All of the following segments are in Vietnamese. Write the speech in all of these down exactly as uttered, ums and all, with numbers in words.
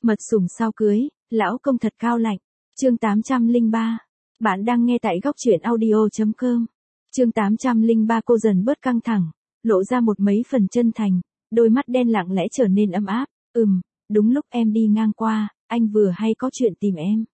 Mật sủng sau cưới, lão công thật cao lạnh. Chương tám trăm lẻ ba. Bạn đang nghe tại góc truyện audio chấm com. Chương tám trăm lẻ ba cô dần bớt căng thẳng, lộ ra một mấy phần chân thành, đôi mắt đen lặng lẽ trở nên ấm áp. Ừm, đúng lúc em đi ngang qua, anh vừa hay có chuyện tìm em.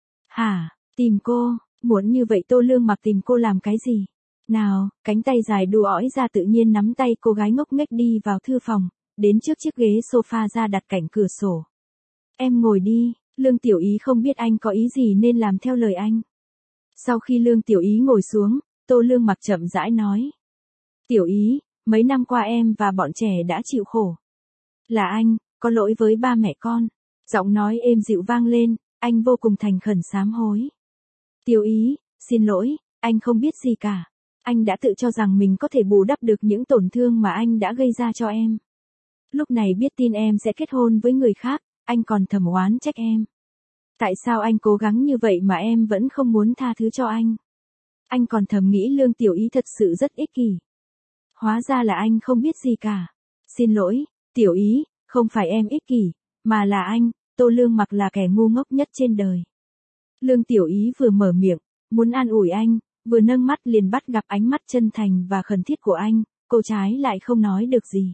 Hả, tìm cô, muốn như vậy Tô Lương Mặc tìm cô làm cái gì? Nào, cánh tay dài đu ỏi ra tự nhiên nắm tay cô gái ngốc nghếch đi vào thư phòng, đến trước chiếc ghế sofa ra đặt cạnh cửa sổ. Em ngồi đi, Lương Tiểu Ý không biết anh có ý gì nên làm theo lời anh. Sau khi Lương Tiểu Ý ngồi xuống, Tô Lương Mặc chậm rãi nói. Tiểu Ý, mấy năm qua em và bọn trẻ đã chịu khổ. Là anh, có lỗi với ba mẹ con. Giọng nói êm dịu vang lên, anh vô cùng thành khẩn sám hối. Tiểu Ý, xin lỗi, anh không biết gì cả. Anh đã tự cho rằng mình có thể bù đắp được những tổn thương mà anh đã gây ra cho em. Lúc này biết tin em sẽ kết hôn với người khác, anh còn thầm oán trách em. Tại sao anh cố gắng như vậy mà em vẫn không muốn tha thứ cho anh? Anh còn thầm nghĩ Lương Tiểu Ý thật sự rất ích kỷ. Hóa ra là anh không biết gì cả. Xin lỗi, Tiểu Ý, không phải em ích kỷ, mà là anh, Tô Lương Mặc là kẻ ngu ngốc nhất trên đời. Lương Tiểu Ý vừa mở miệng, muốn an ủi anh, vừa nâng mắt liền bắt gặp ánh mắt chân thành và khẩn thiết của anh, cô trái lại không nói được gì.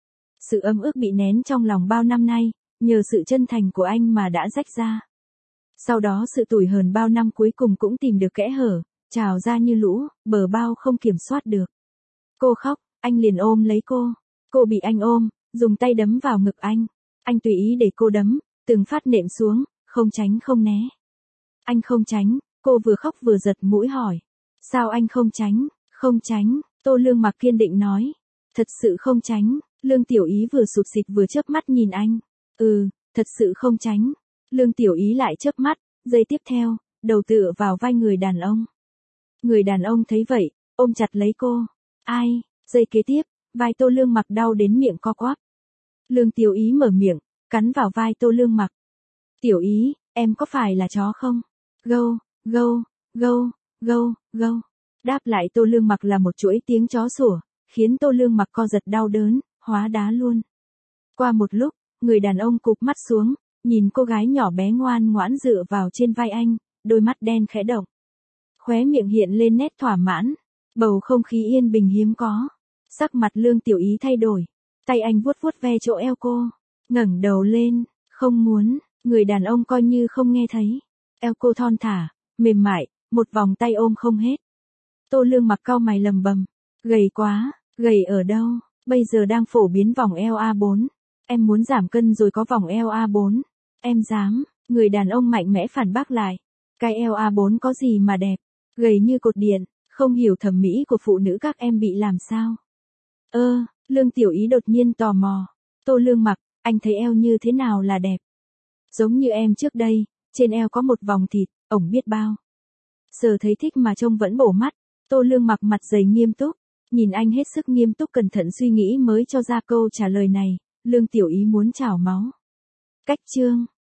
Sự ấm ức bị nén trong lòng bao năm nay, nhờ sự chân thành của anh mà đã rách ra. Sau đó sự tủi hờn bao năm cuối cùng cũng tìm được kẽ hở, trào ra như lũ, bờ bao không kiểm soát được. Cô khóc, anh liền ôm lấy cô. Cô bị anh ôm, dùng tay đấm vào ngực anh. Anh tùy ý để cô đấm, từng phát nện xuống, không tránh không né. Anh không tránh, cô vừa khóc vừa giật mũi hỏi. Sao anh không tránh, không tránh, Tô Lương Mặc kiên định nói. Thật sự không tránh, Lương Tiểu Ý vừa sụt sịt vừa chớp mắt nhìn anh. Ừ, thật sự không tránh. Lương Tiểu Ý lại chớp mắt, giây tiếp theo, đầu tựa vào vai người đàn ông. Người đàn ông thấy vậy, ôm chặt lấy cô. Ai, giây kế tiếp, vai Tô Lương Mặc đau đến miệng co quắp. Lương Tiểu Ý mở miệng, cắn vào vai Tô Lương Mặc. Tiểu Ý, em có phải là chó không? Gâu, gâu, gâu, gâu, gâu. Đáp lại Tô Lương Mặc là một chuỗi tiếng chó sủa, khiến Tô Lương Mặc co giật đau đớn, hóa đá luôn. Qua một lúc, người đàn ông cụp mắt xuống, nhìn cô gái nhỏ bé ngoan ngoãn dựa vào trên vai anh, đôi mắt đen khẽ động. Khóe miệng hiện lên nét thỏa mãn, bầu không khí yên bình hiếm có. Sắc mặt Lương Tiểu Ý thay đổi, tay anh vuốt vuốt ve chỗ eo cô, ngẩng đầu lên, không muốn, người đàn ông coi như không nghe thấy. Eo cô thon thả, mềm mại, một vòng tay ôm không hết. Tô Lương Mặc cau mày lầm bầm, gầy quá, gầy ở đâu, bây giờ đang phổ biến vòng eo A bốn. Em muốn giảm cân rồi có vòng eo A bốn. Em dám, người đàn ông mạnh mẽ phản bác lại. Cái eo A bốn có gì mà đẹp, gầy như cột điện, không hiểu thẩm mỹ của phụ nữ các em bị làm sao. Ơ, Lương Tiểu Ý đột nhiên tò mò. Tô Lương Mặc, anh thấy eo như thế nào là đẹp? Giống như em trước đây, trên eo có một vòng thịt, ổng biết bao. Giờ thấy thích mà trông vẫn bổ mắt. Tô Lương Mặc mặt dày nghiêm túc, nhìn anh hết sức nghiêm túc cẩn thận suy nghĩ mới cho ra câu trả lời này. Lương Tiểu Ý muốn trào máu. Cách chương